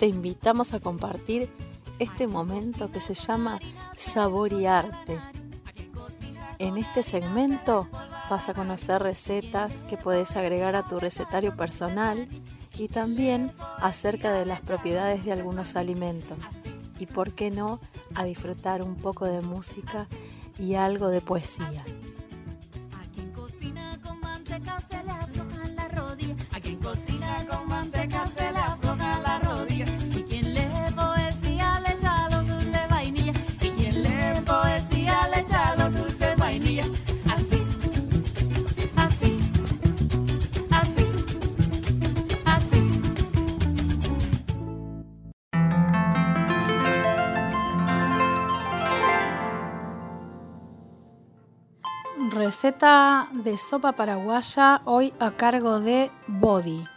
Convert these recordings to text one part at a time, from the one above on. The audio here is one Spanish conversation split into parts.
te invitamos a compartir este momento que se llama Saborearte. En este segmento vas a conocer recetas que puedes agregar a tu recetario personal y también acerca de las propiedades de algunos alimentos. Y por qué no, a disfrutar un poco de música y algo de poesía. A quien cocina con manteca se le aflojan las rodillas. A quien cocina con manteca se le aflojan las rodillas. Y quien lee poesía le echa los dulces vainilla. Y quien lee poesía le echa los dulces vainilla. Así, así, así, así. Receta de sopa paraguaya, hoy a cargo de Body.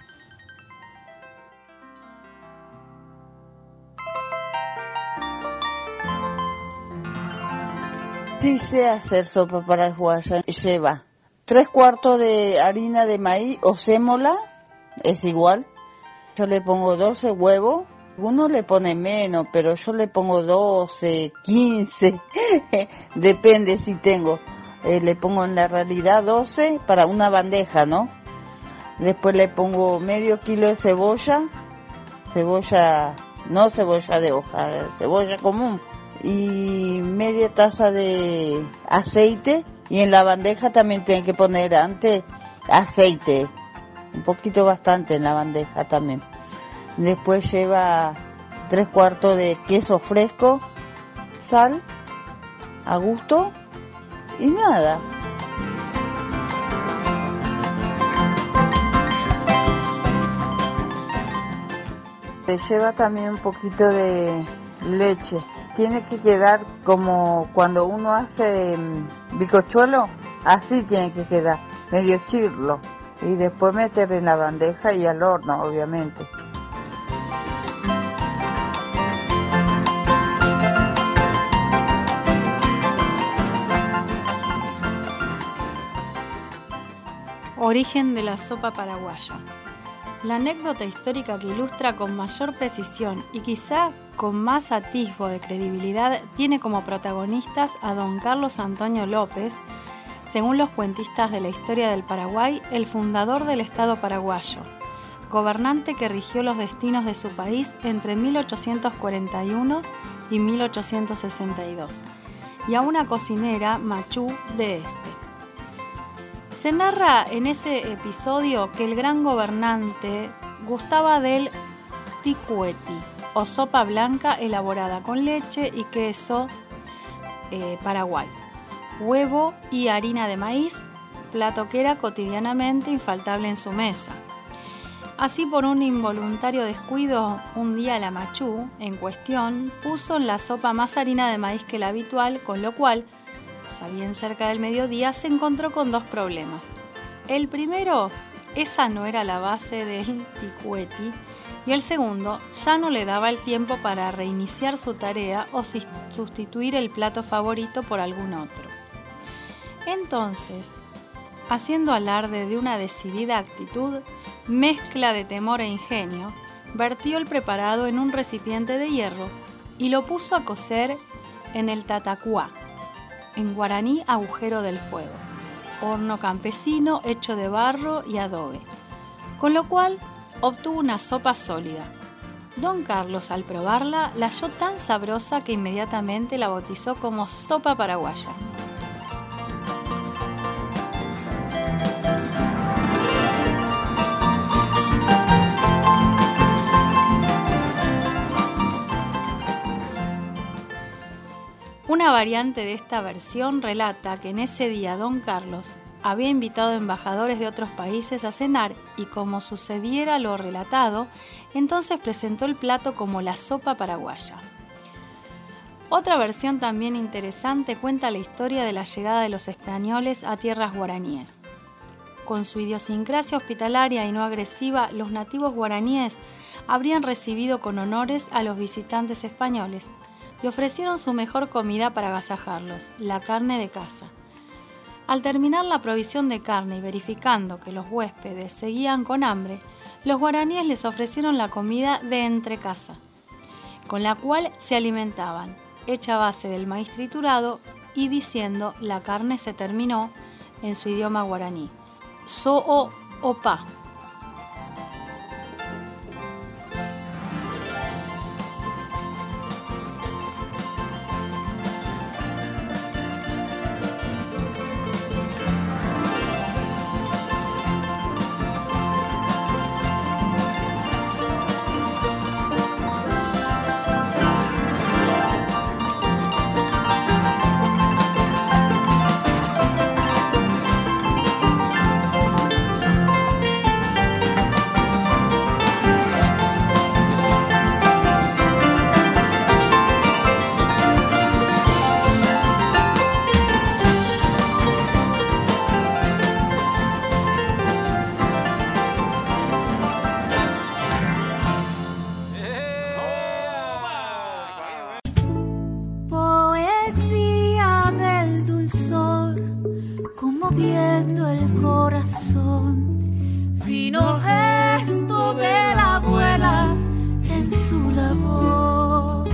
Sí sé hacer sopa paraguaya. Lleva 3/4 de harina de maíz o sémola, es igual. Yo le pongo 12 huevos. Uno le pone menos, pero yo le pongo 12, 15, depende si tengo. Le pongo en la realidad 12 para una bandeja, ¿no? Después le pongo medio kilo de cebolla, no cebolla de hoja, cebolla común, y media taza de aceite, y en la bandeja también tienen que poner antes aceite, un poquito bastante en la bandeja también. Después lleva 3/4 de queso fresco, sal a gusto y nada. Lleva también un poquito de leche. Tiene que quedar como cuando uno hace bizcochuelo, así tiene que quedar, medio chirlo. Y después meter en la bandeja y al horno, obviamente. Origen de la sopa paraguaya. La anécdota histórica que ilustra con mayor precisión y quizá con más atisbo de credibilidad tiene como protagonistas a don Carlos Antonio López, según los cuentistas de la historia del Paraguay, el fundador del Estado paraguayo, gobernante que rigió los destinos de su país entre 1841 y 1862, y a una cocinera machú de este. Se narra en ese episodio que el gran gobernante gustaba del ticueti, o sopa blanca elaborada con leche y queso paraguay, huevo y harina de maíz, plato que era cotidianamente infaltable en su mesa. Así, por un involuntario descuido, un día la machú en cuestión puso en la sopa más harina de maíz que la habitual, con lo cual, ya bien cerca del mediodía, se encontró con dos problemas. El primero, esa no era la base del ticueti, y el segundo, ya no le daba el tiempo para reiniciar su tarea o sustituir el plato favorito por algún otro. Entonces, haciendo alarde de una decidida actitud, mezcla de temor e ingenio, vertió el preparado en un recipiente de hierro y lo puso a cocer en el tatacuá, en guaraní agujero del fuego, horno campesino hecho de barro y adobe, con lo cual obtuvo una sopa sólida. Don Carlos, al probarla, la halló tan sabrosa que inmediatamente la bautizó como sopa paraguaya. Una variante de esta versión relata que en ese día don Carlos había invitado embajadores de otros países a cenar y, como sucediera lo relatado, entonces presentó el plato como la sopa paraguaya. Otra versión también interesante cuenta la historia de la llegada de los españoles a tierras guaraníes. Con su idiosincrasia hospitalaria y no agresiva, los nativos guaraníes habrían recibido con honores a los visitantes españoles y ofrecieron su mejor comida para agasajarlos, la carne de caza. Al terminar la provisión de carne y verificando que los huéspedes seguían con hambre, los guaraníes les ofrecieron la comida de entrecasa, con la cual se alimentaban, hecha a base del maíz triturado y diciendo la carne se terminó en su idioma guaraní, so'o opa. Conmoviendo el corazón, fino gesto de la abuela en su labor,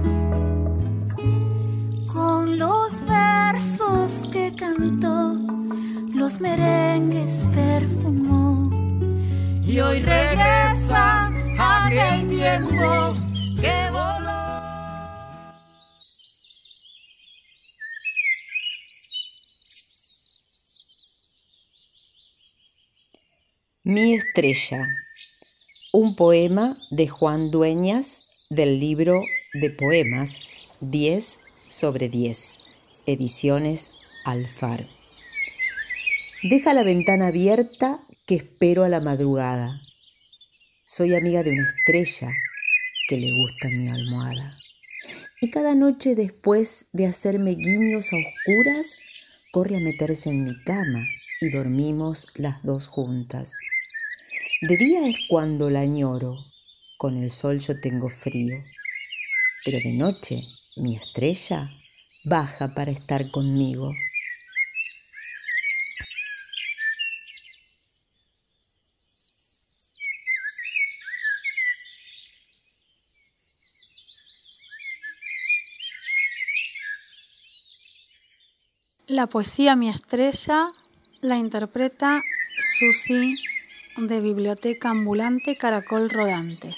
con los versos que cantó, los merengues perfumó, y hoy regresa aquel tiempo que voló. Mi estrella, un poema de Juan Dueñas del libro de poemas 10/10, ediciones Alfar. Deja la ventana abierta que espero a la madrugada. Soy amiga de una estrella que le gusta mi almohada. Y cada noche después de hacerme guiños a oscuras, corre a meterse en mi cama y dormimos las dos juntas. De día es cuando la añoro, con el sol yo tengo frío, pero de noche mi estrella baja para estar conmigo. La poesía Mi estrella la interpreta Susi de Biblioteca Ambulante Caracol Rodante.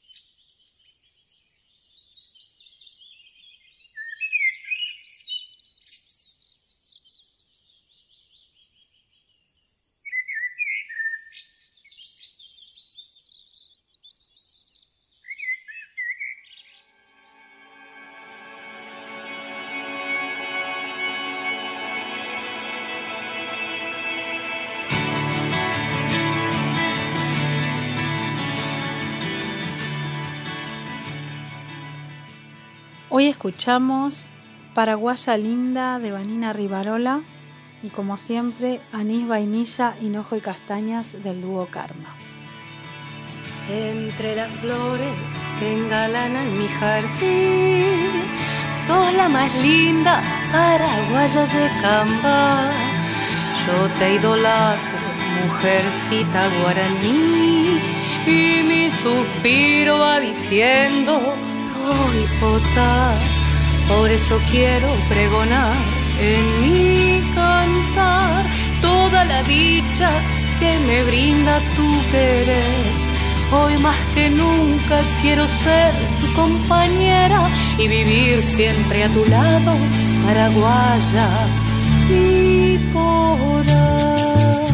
Hoy escuchamos Paraguaya Linda de Vanina Rivarola y como siempre anís, vainilla, hinojo y castañas del dúo Karma. Entre las flores que engalanan mi jardín, sos la más linda paraguaya de Camba. Yo te idolatro, mujercita guaraní, y mi suspiro va diciendo Potá. Por eso quiero pregonar en mi cantar toda la dicha que me brinda tu querer. Hoy más que nunca quiero ser tu compañera y vivir siempre a tu lado, paraguaya y por ahí.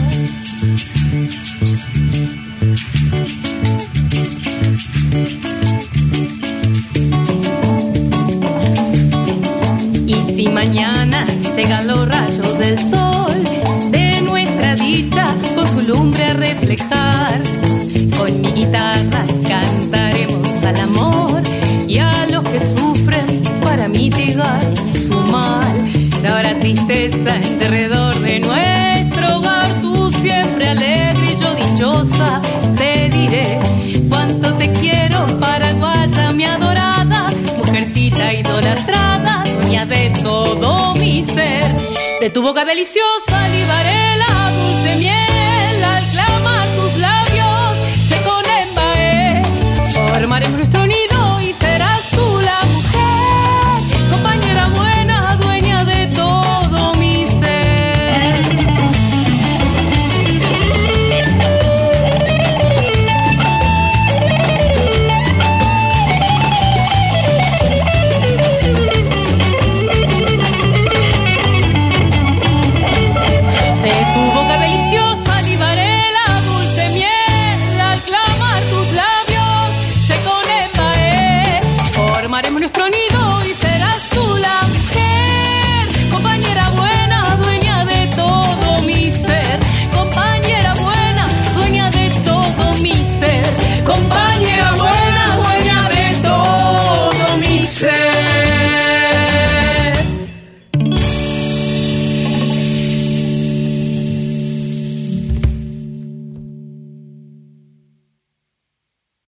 Y si mañana llegan los rayos del sol de nuestra dicha con su lumbre a reflejar, con mi guitarra cantaremos al amor y a los que sufren para mitigar su mal. No habrá tristeza en derredor de nuestro hogar, tú siempre alegre y yo dichosa te diré cuánto te quiero, paraguaya mi adorada, mujercita idolatrada, dueña de todo mi ser, de tu boca deliciosa libaré